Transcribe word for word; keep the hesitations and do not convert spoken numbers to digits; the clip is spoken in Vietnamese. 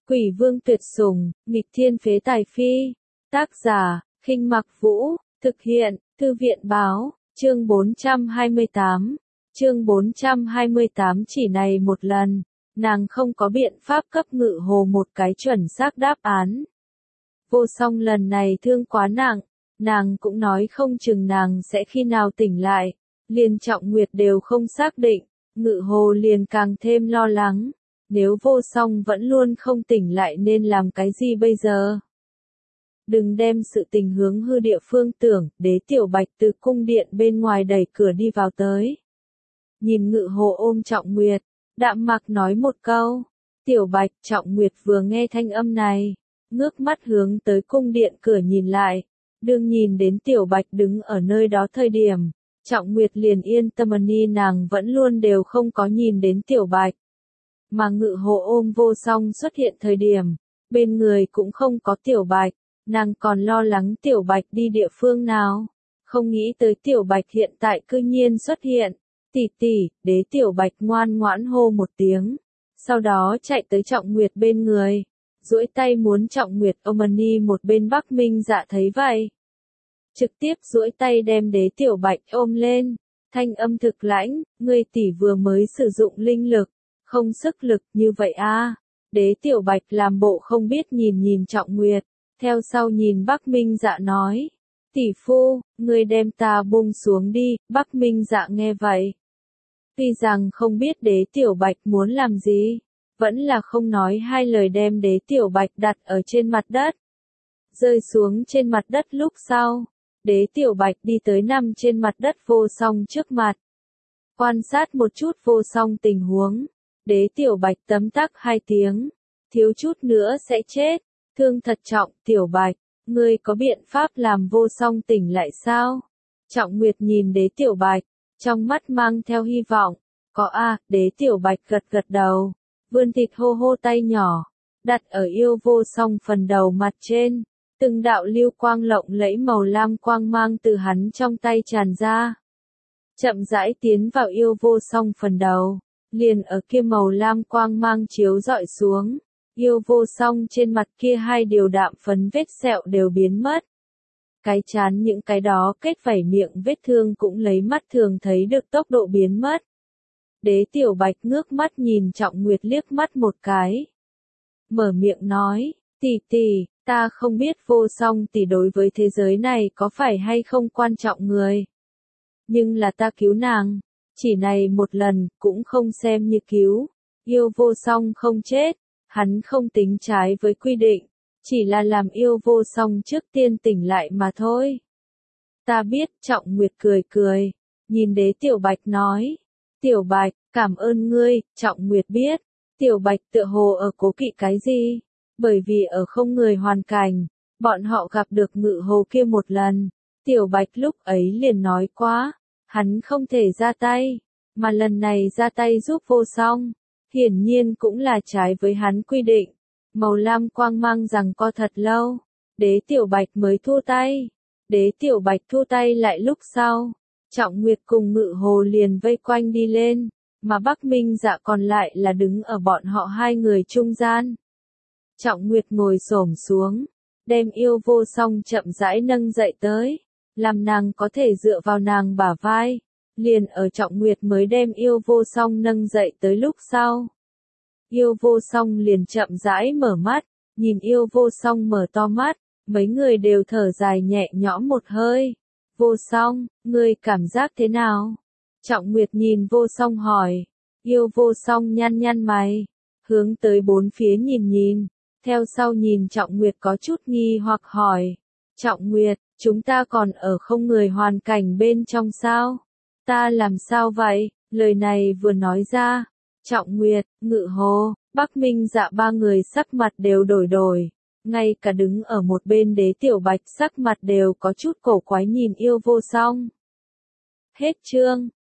Quỷ vương tuyệt sủng, nghịch thiên phế tài phi. Tác giả, Khinh Mặc Vũ, thực hiện, Thư viện báo, chương bốn trăm hai mươi tám. Chương bốn trăm hai mươi tám chỉ này một lần, nàng không có biện pháp cấp Ngự Hồ một cái chuẩn xác đáp án. Vô Song lần này thương quá nặng, nàng cũng nói không chừng nàng sẽ khi nào tỉnh lại, liền Trọng Nguyệt đều không xác định, Ngự Hồ liền càng thêm lo lắng. Nếu Vô Song vẫn luôn không tỉnh lại nên làm cái gì bây giờ? Đừng đem sự tình hướng hư địa phương tưởng, Đế Tiểu Bạch từ cung điện bên ngoài đẩy cửa đi vào tới. Nhìn Ngự Hồ ôm Trọng Nguyệt, đạm mạc nói một câu. Tiểu Bạch, Trọng Nguyệt vừa nghe thanh âm này, ngước mắt hướng tới cung điện cửa nhìn lại. Đương nhìn đến Tiểu Bạch đứng ở nơi đó thời điểm, Trọng Nguyệt liền yên tâm, ni nàng vẫn luôn đều không có nhìn đến Tiểu Bạch. Mà Ngự Hồ ôm Vô Song xuất hiện thời điểm, bên người cũng không có Tiểu Bạch, nàng còn lo lắng Tiểu Bạch đi địa phương nào, không nghĩ tới Tiểu Bạch hiện tại cư nhiên xuất hiện. Tỷ tỷ, Đế Tiểu Bạch ngoan ngoãn hô một tiếng, sau đó chạy tới Trọng Nguyệt bên người, duỗi tay muốn Trọng Nguyệt ôm, ni một bên Bắc Minh Dạ thấy vậy, trực tiếp duỗi tay đem Đế Tiểu Bạch ôm lên, thanh âm thực lãnh, ngươi tỷ vừa mới sử dụng linh lực, không sức lực như vậy a. À. Đế Tiểu Bạch làm bộ không biết nhìn nhìn Trọng Nguyệt, theo sau nhìn Bắc Minh Dạ nói, tỷ phu, ngươi đem ta buông xuống đi. Bắc Minh Dạ nghe vậy, tuy rằng không biết Đế Tiểu Bạch muốn làm gì, vẫn là không nói hai lời đem Đế Tiểu Bạch đặt ở trên mặt đất. Rơi xuống trên mặt đất lúc sau, Đế Tiểu Bạch đi tới nằm trên mặt đất Vô Song trước mặt. Quan sát một chút Vô Song tình huống, Đế Tiểu Bạch tấm tắc hai tiếng, thiếu chút nữa sẽ chết, thương thật trọng. Tiểu Bạch, ngươi có biện pháp làm Vô Song tỉnh lại sao? Trọng Nguyệt nhìn Đế Tiểu Bạch, trong mắt mang theo hy vọng. Có a. À, Đế Tiểu Bạch gật gật đầu, vươn thịt hô hô tay nhỏ, đặt ở yêu Vô Song phần đầu mặt trên, từng đạo lưu quang lộng lẫy màu lam quang mang từ hắn trong tay tràn ra, chậm rãi tiến vào yêu Vô Song phần đầu. Liền ở kia màu lam quang mang chiếu rọi xuống, yêu Vô Song trên mặt kia hai điều đạm phấn vết sẹo đều biến mất. Cái chán những cái đó kết vảy miệng vết thương cũng lấy mắt thường thấy được tốc độ biến mất. Đế Tiểu Bạch ngước mắt nhìn Trọng Nguyệt liếc mắt một cái, mở miệng nói, tỷ tỷ, ta không biết Vô Song tỷ đối với thế giới này có phải hay không quan trọng người, nhưng là ta cứu nàng. Chỉ này một lần, cũng không xem như cứu. Yêu Vô Song không chết, hắn không tính trái với quy định, chỉ là làm yêu Vô Song trước tiên tỉnh lại mà thôi. Ta biết. Trọng Nguyệt cười cười, nhìn Đế Tiểu Bạch nói. Tiểu Bạch, cảm ơn ngươi. Trọng Nguyệt biết, Tiểu Bạch tựa hồ ở cố kỵ cái gì, bởi vì ở không người hoàn cảnh, bọn họ gặp được Ngự Hồ kia một lần, Tiểu Bạch lúc ấy liền nói quá. Hắn không thể ra tay, mà lần này ra tay giúp Vô Song, hiển nhiên cũng là trái với hắn quy định. Màu lam quang mang rằng co thật lâu, Đế Tiểu Bạch mới thua tay. Đế Tiểu Bạch thua tay lại lúc sau, Trọng Nguyệt cùng Ngự Hồ liền vây quanh đi lên, mà Bắc Minh Dạ còn lại là đứng ở bọn họ hai người trung gian. Trọng Nguyệt ngồi xổm xuống, đem yêu Vô Song chậm rãi nâng dậy tới, làm nàng có thể dựa vào nàng bả vai. Liền ở Trọng Nguyệt mới đem yêu Vô Song nâng dậy tới lúc sau, yêu Vô Song liền chậm rãi mở mắt, nhìn yêu Vô Song mở to mắt, mấy người đều thở dài nhẹ nhõm một hơi. Vô Song, ngươi cảm giác thế nào? Trọng Nguyệt nhìn Vô Song hỏi. Yêu Vô Song nhăn nhăn mày, hướng tới bốn phía nhìn nhìn, theo sau nhìn Trọng Nguyệt có chút nghi hoặc hỏi. Trọng Nguyệt, chúng ta còn ở không người hoàn cảnh bên trong sao? Ta làm sao vậy? Lời này vừa nói ra, Trọng Nguyệt, Ngự Hồ, Bắc Minh Dạ ba người sắc mặt đều đổi đổi, ngay cả đứng ở một bên Đế Tiểu Bạch sắc mặt đều có chút cổ quái nhìn yêu Vô Song. Hết chương.